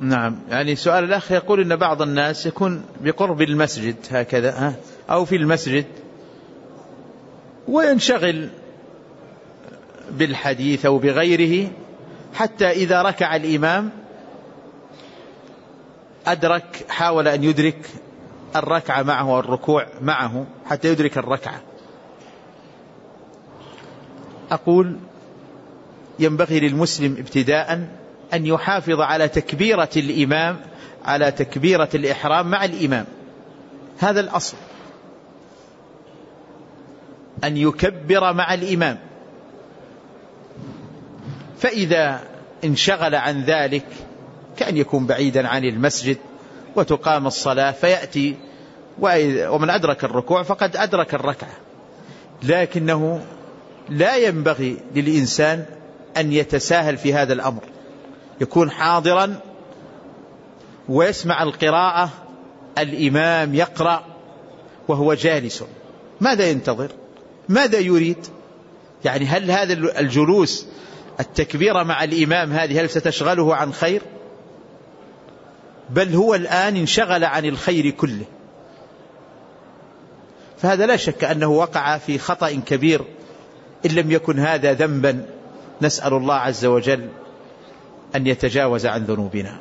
نعم. يعني سؤال الأخ يقول إن بعض الناس يكون بقرب المسجد هكذا أو في المسجد وينشغل بالحديث أو بغيره حتى إذا ركع الإمام حاول أن يدرك الركعة معه والركوع معه حتى يدرك الركعة. أقول ينبغي للمسلم ابتداء أن يحافظ على تكبيرة الإمام، على تكبيرة الإحرام مع الإمام، هذا الأصل، أن يكبر مع الإمام. فإذا انشغل عن ذلك كأن يكون بعيدا عن المسجد وتقام الصلاة فيأتي ومن أدرك الركوع فقد أدرك الركعة. لكنه لا ينبغي للإنسان أن يتساهل في هذا الأمر، يكون حاضرا ويسمع القراءة، الإمام يقرأ وهو جالس، ماذا ينتظر؟ ماذا يريد؟ يعني هل هذا الجلوس التكبير مع الإمام هذه هل ستشغله عن خير؟ بل هو الآن انشغل عن الخير كله. فهذا لا شك أنه وقع في خطأ كبير، إن لم يكن هذا ذنبا نسأل الله عز وجل أن يتجاوز عن ذنوبنا.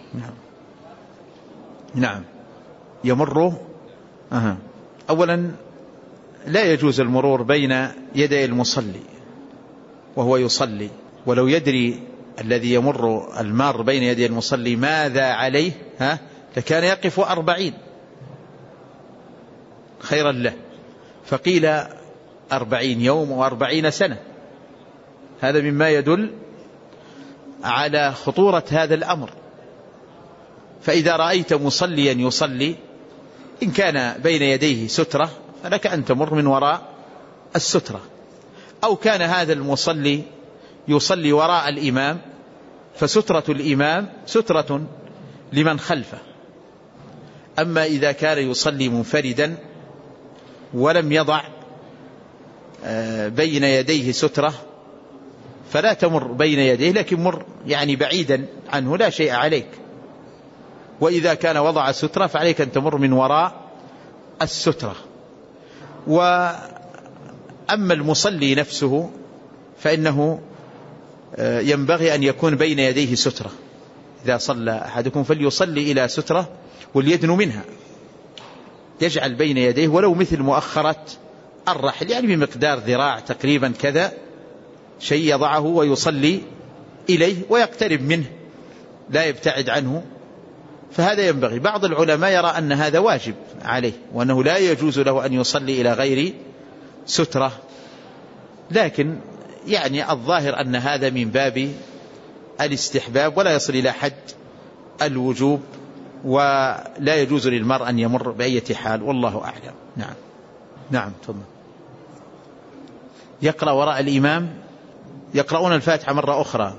نعم. يمر أولا لا يجوز المرور بين يدي المصلي وهو يصلي، ولو يدري الذي يمر المار بين يدي المصلي ماذا عليه لكان يقف 40 خيرا له، فقيل 40 يوم و40 سنة. هذا مما يدل على خطورة هذا الأمر. فإذا رأيت مصليا يصلي إن كان بين يديه سترة فلك أن تمر من وراء السترة، أو كان هذا المصلي يصلي وراء الإمام فسترة الإمام سترة لمن خلفه. أما إذا كان يصلي منفردا ولم يضع بين يديه سترة فلا تمر بين يديه، لكن مر يعني بعيدا عنه لا شيء عليك. وإذا كان وضع سترة فعليك أن تمر من وراء السترة. وأما المصلي نفسه فإنه ينبغي أن يكون بين يديه سترة. إذا صلى أحدكم فليصلي إلى سترة وليدن منها، يجعل بين يديه ولو مثل مؤخرة الرحل، يعني بمقدار ذراع تقريبا كذا شيء يضعه ويصلي إليه ويقترب منه لا يبتعد عنه. فهذا ينبغي. بعض العلماء يرى أن هذا واجب عليه وأنه لا يجوز له أن يصلي إلى غير سترة، لكن يعني الظاهر أن هذا من باب الاستحباب ولا يصل إلى حد الوجوب، ولا يجوز للمرء أن يمر بأي حال، والله أعلم. نعم. نعم تفضل. يقرأ وراء الإمام، يقرؤون الفاتحة مرة أخرى.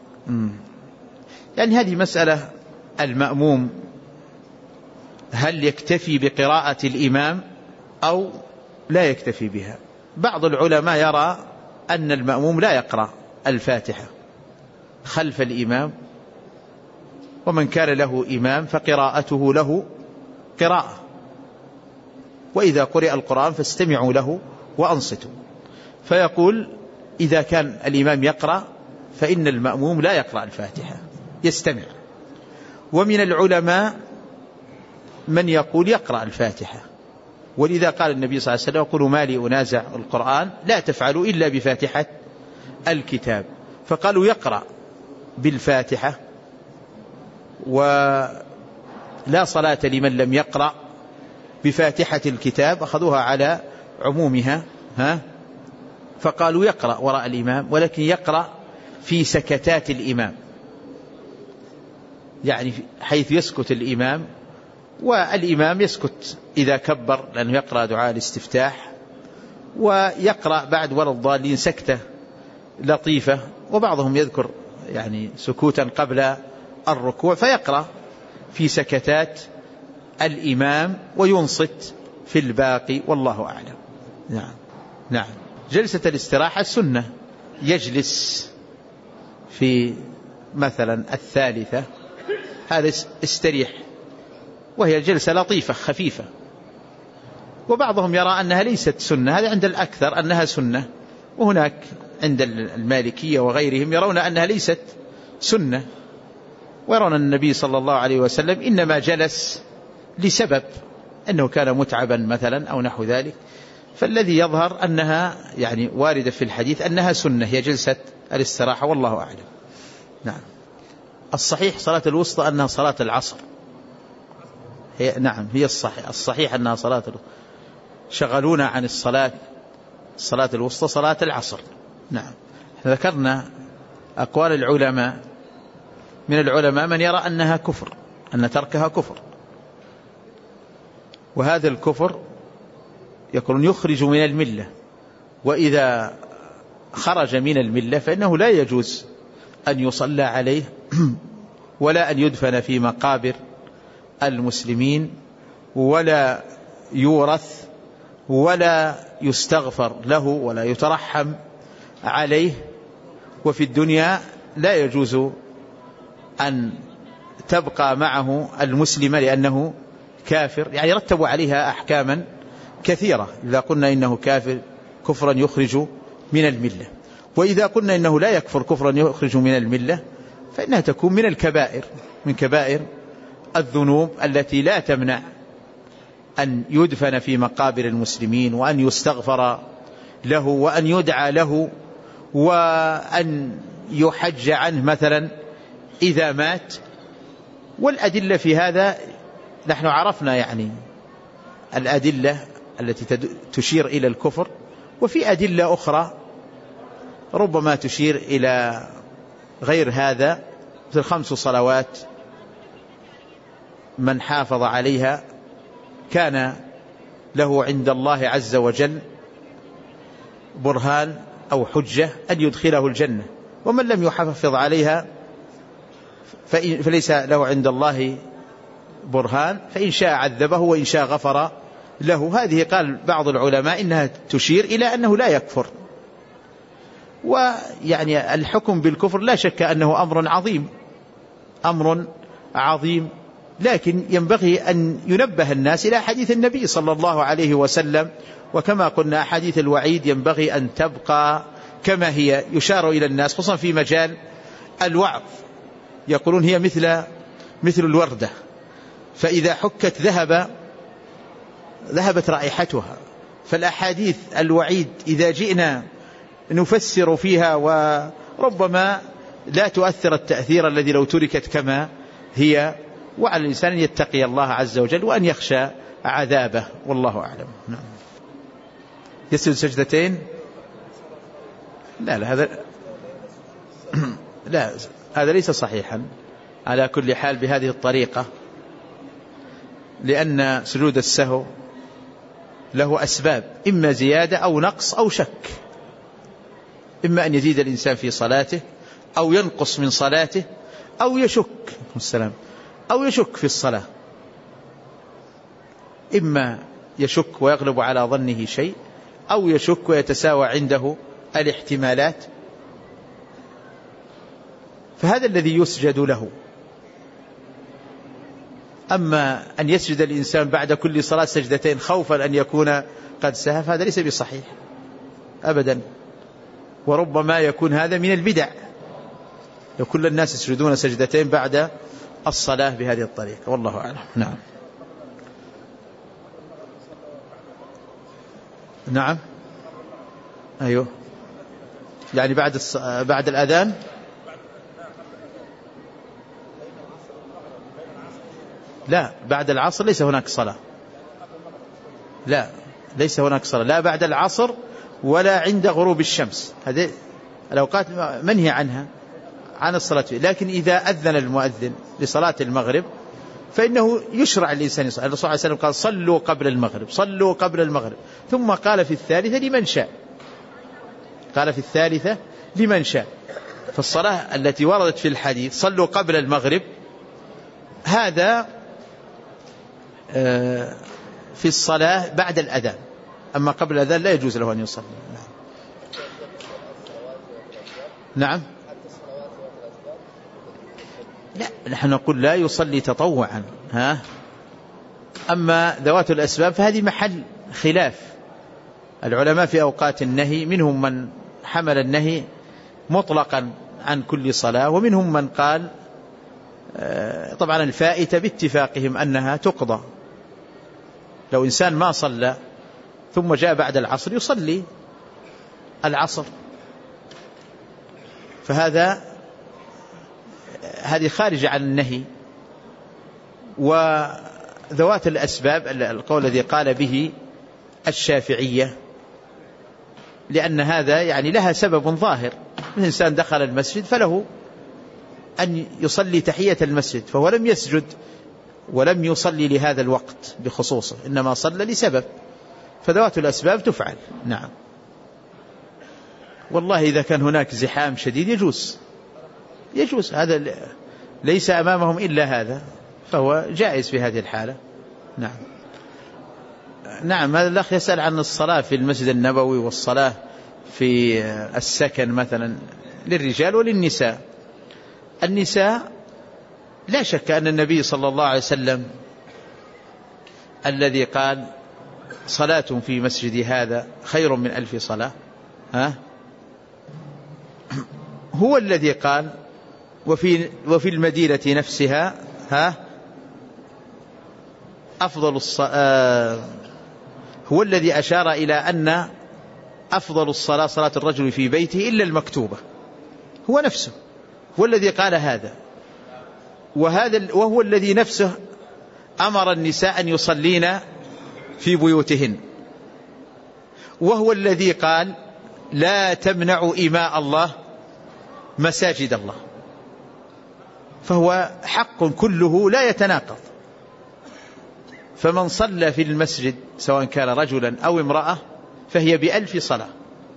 يعني هذه مسألة المأموم هل يكتفي بقراءة الإمام أو لا يكتفي بها. بعض العلماء يرى أن المأموم لا يقرأ الفاتحة خلف الإمام، ومن كان له إمام فقراءته له قراءة، وإذا قرئ القرآن فاستمعوا له وأنصتوا. فيقول إذا كان الإمام يقرأ فإن المأموم لا يقرأ الفاتحة يستمع. ومن العلماء من يقول يقرأ الفاتحة، ولذا قال النبي صلى الله عليه وسلم يقول ما لي أنازع القرآن لا تفعلوا إلا بفاتحة الكتاب. فقالوا يقرأ بالفاتحة، ولا صلاة لمن لم يقرأ بفاتحة الكتاب، أخذوها على عمومها فقالوا يقرأ وراء الإمام، ولكن يقرأ في سكتات الإمام، يعني حيث يسكت الإمام، والإمام يسكت إذا كبر لأنه يقرأ دعاء الاستفتاح، ويقرأ بعد ولا الضالين سكتة لطيفة، وبعضهم يذكر يعني سكوتا قبل الركوع، فيقرأ في سكتات الإمام وينصت في الباقي، والله أعلم. نعم. نعم. جلسة الاستراحة السنة، يجلس في مثلا الثالثة هذا استريح، وهي جلسة لطيفة خفيفة. وبعضهم يرى أنها ليست سنة، هذا عند الأكثر أنها سنة، وهناك عند المالكية وغيرهم يرون أنها ليست سنة، ويرون أن النبي صلى الله عليه وسلم إنما جلس لسبب أنه كان متعبا مثلا أو نحو ذلك. فالذي يظهر أنها يعني واردة في الحديث أنها سنة، هي جلسة الاستراحة، والله أعلم. نعم. الصحيح صلاة الوسطى أنها صلاة العصر، نعم هي الصحيح أنها صلاة الوسطى. شغلونا عن الصلاة الوسطى صلاة العصر. نعم. ذكرنا أقوال العلماء، من العلماء من يرى أنها كفر، أن تركها كفر، وهذا الكفر يكون يخرج من الملة، وإذا خرج من الملة فإنه لا يجوز أن يصلى عليه ولا أن يدفن في مقابر المسلمين، ولا يورث، ولا يستغفر له، ولا يترحم عليه. وفي الدنيا لا يجوز أن تبقى معه المسلمة لأنه كافر، يعني رتبوا عليها أحكاما كثيرة. إذا قلنا إنه كافر كفرا يخرج من الملة، وإذا قلنا إنه لا يكفر كفرا يخرج من الملة، فإنها تكون من الكبائر، من كبائر الذنوب التي لا تمنع أن يدفن في مقابر المسلمين، وأن يستغفر له، وأن يدعى له، وأن يحج عنه مثلا إذا مات. والأدلة في هذا نحن عرفنا يعني الأدلة التي تشير إلى الكفر، وفي أدلة أخرى ربما تشير إلى غير هذا، مثل 5 صلوات من حافظ عليها كان له عند الله عز وجل برهان أو حجة أن يدخله الجنة، ومن لم يحافظ عليها فليس له عند الله برهان، فإن شاء عذبه وإن شاء غفر له. هذه قال بعض العلماء إنها تشير إلى أنه لا يكفر. ويعني الحكم بالكفر لا شك أنه أمر عظيم، لكن ينبغي أن ينبه الناس إلى حديث النبي صلى الله عليه وسلم. وكما قلنا حديث الوعيد ينبغي أن تبقى كما هي، يشار إلى الناس خصوصا في مجال الوعظ، يقولون هي مثل الوردة، فإذا حكت ذهبت رائحتها. فالأحاديث الوعيد إذا جئنا نفسر فيها وربما لا تؤثر التأثير الذي لو تركت كما هي، وعلى الإنسان أن يتقي الله عز وجل وأن يخشى عذابه، والله أعلم. نعم. يسجد سجدتين؟ لا هذا ليس صحيحا على كل حال بهذه الطريقة، لأن سجود السهو له أسباب، إما زيادة أو نقص أو شك، إما أن يزيد الإنسان في صلاته أو ينقص من صلاته أو يشك في الصلاة، إما يشك ويغلب على ظنه شيء، أو يشك ويتساوى عنده الاحتمالات، فهذا الذي يسجد له. أما أن يسجد الإنسان بعد كل صلاة سجدتين خوفا أن يكون قد سهى، هذا ليس بصحيح أبدا، وربما يكون هذا من البدع، وكل الناس يسجدون سجدتين بعد الصلاة بهذه الطريقة، والله أعلم. نعم أيوه، يعني بعد الأذان. لا، بعد العصر ليس هناك صلاة، ليس هناك صلاة، لا بعد العصر ولا عند غروب الشمس، هذه الأوقات منهي عنها عن الصلاة. لكن إذا أذن المؤذن لصلاة المغرب فإنه يشرع الإنسان يصلي. الرسول صلى الله عليه وسلم قال صلوا قبل المغرب، ثم قال في الثالثة لمن شاء. فالصلاة التي وردت في الحديث صلوا قبل المغرب، هذا في الصلاة بعد الأذان، أما قبل الأذان لا يجوز له أن يصلي. نعم لا، نحن نقول لا يصلي تطوعا. أما ذوات الأسباب فهذه محل خلاف العلماء في أوقات النهي، منهم من حمل النهي مطلقا عن كل صلاة، ومنهم من قال طبعا الفائتة باتفاقهم أنها تقضى. لو إنسان ما صلى ثم جاء بعد العصر يصلي العصر، هذه خارجة عن النهي. وذوات الأسباب القول الذي قال به الشافعية، لأن هذا يعني لها سبب ظاهر، الإنسان دخل المسجد فله أن يصلي تحية المسجد، فهو لم يسجد ولم يصلي لهذا الوقت بخصوصه، إنما صلى لسبب، فذوات الأسباب تفعل. نعم. والله إذا كان هناك زحام شديد يجوز، هذا ليس أمامهم إلا هذا، فهو جائز في هذه الحالة. نعم. هذا الأخ يسأل عن الصلاة في المسجد النبوي والصلاة في السكن مثلا للرجال وللنساء. النساء لا شك أن النبي صلى الله عليه وسلم الذي قال صلاة في مسجد هذا خير من 1000 صلاة، هو الذي قال وفي المدينة نفسها أفضل الصلاة، هو الذي أشار إلى أن أفضل الصلاة صلاة الرجل في بيته إلا المكتوبة، هو نفسه هو الذي قال هذا، وهو الذي نفسه أمر النساء أن يصلين في بيوتهن، وهو الذي قال لا تمنعوا إماء الله مساجد الله، فهو حق كله لا يتناقض. فمن صلى في المسجد سواء كان رجلا أو امرأة فهي ب1000 صلاة.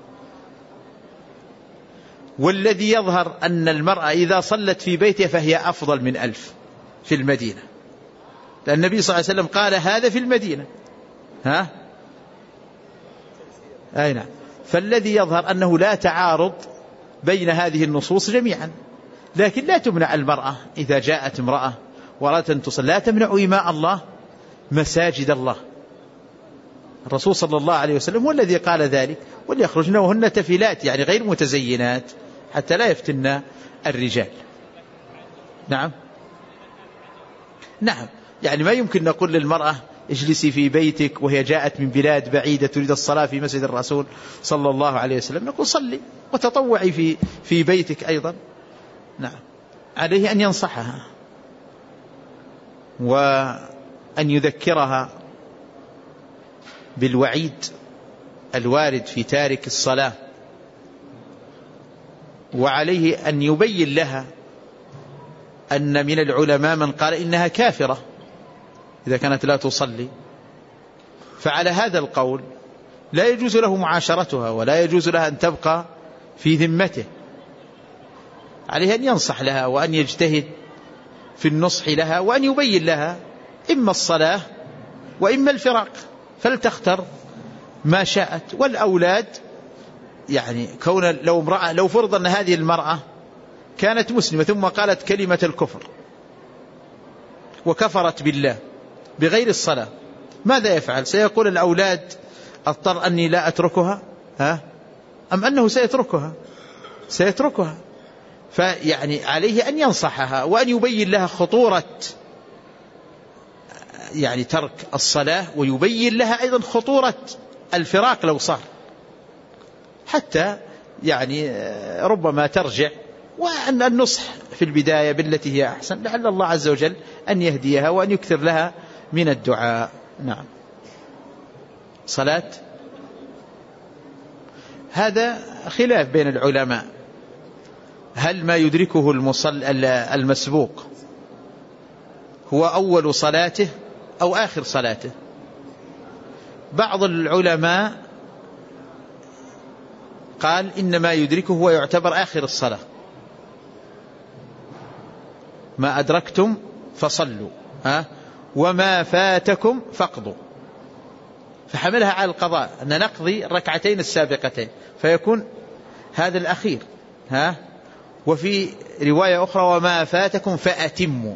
والذي يظهر أن المرأة إذا صلت في بيتها فهي أفضل من 1000 في المدينة، لأن النبي صلى الله عليه وسلم قال هذا في المدينة. أي نعم. فالذي يظهر أنه لا تعارض بين هذه النصوص جميعا، لكن لا تمنع المرأة إذا جاءت امرأة وأرادت أن تصلي، لا تمنع إماء الله مساجد الله. الرسول صلى الله عليه وسلم هو الذي قال ذلك، وليخرجن وهن تفلات يعني غير متزينات حتى لا يفتن الرجال. نعم. يعني ما يمكن نقول للمرأة اجلسي في بيتك وهي جاءت من بلاد بعيدة تريد الصلاة في مسجد الرسول صلى الله عليه وسلم، نقول صلي وتطوعي في بيتك أيضا. نعم. عليه أن ينصحها وأن يذكرها بالوعيد الوارد في تارك الصلاة، وعليه أن يبين لها أن من العلماء من قال إنها كافرة إذا كانت لا تصلي، فعلى هذا القول لا يجوز له معاشرتها ولا يجوز لها أن تبقى في ذمته. عليه أن ينصح لها وأن يجتهد في النصح لها وأن يبين لها إما الصلاة وإما الفراق، فلتختر ما شاءت. والأولاد يعني كون لو فرض أن هذه المرأة كانت مسلمة ثم قالت كلمة الكفر وكفرت بالله بغير الصلاة، ماذا يفعل؟ سيقول الأولاد أضطر أني لا أتركها أم أنه سيتركها؟ فيعني عليه أن ينصحها وأن يبين لها خطورة يعني ترك الصلاة، ويبين لها أيضا خطورة الفراق لو صار، حتى يعني ربما ترجع. وأن النصح في البداية بالتي هي أحسن، لعل الله عز وجل أن يهديها وأن يكثر لها من الدعاء. نعم. صلاة هذا خلاف بين العلماء، هل ما يدركه المسبوق هو أول صلاته أو آخر صلاته؟ بعض العلماء قال إنما يدركه هو يعتبر آخر الصلاة، ما أدركتم فصلوا وما فاتكم فاقضوا، فحملها على القضاء أن نقضي الركعتين السابقتين، فيكون هذا الأخير. وفي رواية أخرى وما فاتكم فأتموا.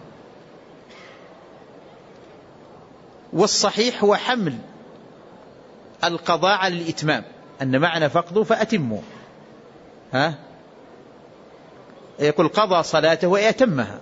والصحيح هو حمل القضاء على الإتمام، أن معنى فقده فأتموا، يقول قضى صلاته ويتمها،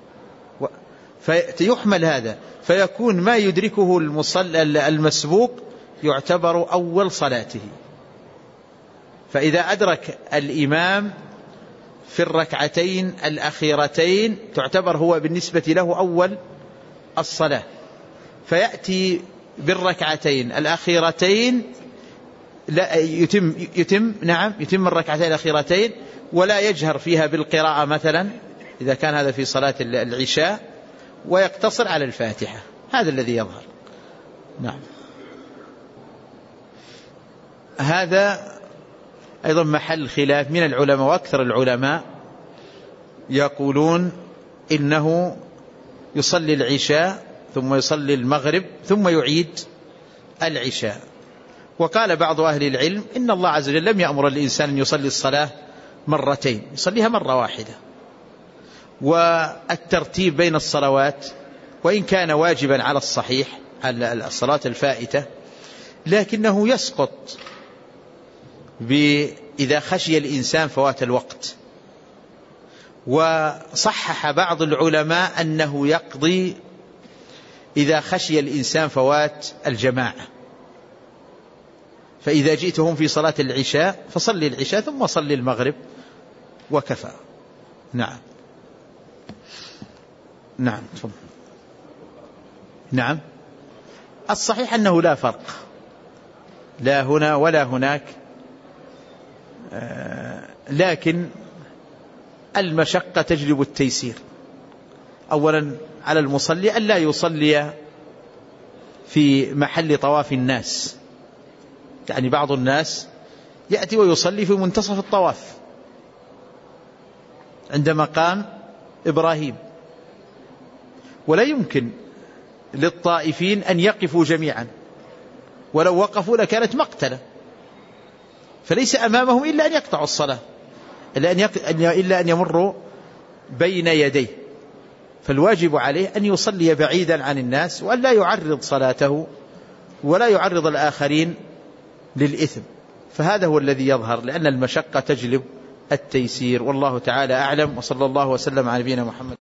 فيحمل هذا، فيكون ما يدركه المسبوق يعتبر أول صلاته. فإذا أدرك الإمام في الركعتين الأخيرتين تعتبر هو بالنسبة له أول الصلاة، فيأتي بالركعتين الأخيرتين لا يتم الركعتين الأخيرتين ولا يجهر فيها بالقراءة مثلا إذا كان هذا في صلاة العشاء، ويقتصر على الفاتحة. هذا الذي يظهر. نعم. هذا أيضا محل خلاف من العلماء، وأكثر العلماء يقولون إنه يصلي العشاء ثم يصلي المغرب ثم يعيد العشاء. وقال بعض أهل العلم إن الله عز وجل لم يأمر الإنسان أن يصلي الصلاة مرتين، يصليها مرة واحدة. والترتيب بين الصلوات وإن كان واجبا على الصحيح على الصلاة الفائتة، لكنه يسقط إذا خشي الإنسان فوات الوقت. وصحح بعض العلماء أنه يقضي إذا خشي الإنسان فوات الجماعة، فإذا جئتهم في صلاة العشاء فصلي العشاء ثم صلي المغرب وكفى. نعم. نعم. نعم. الصحيح أنه لا فرق، لا هنا ولا هناك، لكن المشقة تجلب التيسير. أولا على المصلي ألا يصلي في محل طواف الناس، يعني بعض الناس يأتي ويصلي في منتصف الطواف عند مقام إبراهيم، ولا يمكن للطائفين أن يقفوا جميعا، ولو وقفوا لكانت مقتلة، فليس أمامهم إلا أن يقطعوا الصلاة، إلا أن يمروا بين يديه. فالواجب عليه أن يصلي بعيدا عن الناس، وأن لا يعرض صلاته ولا يعرض الآخرين للإثم. فهذا هو الذي يظهر، لأن المشقة تجلب التيسير. والله تعالى أعلم، وصلى الله وسلم على نبينا محمد.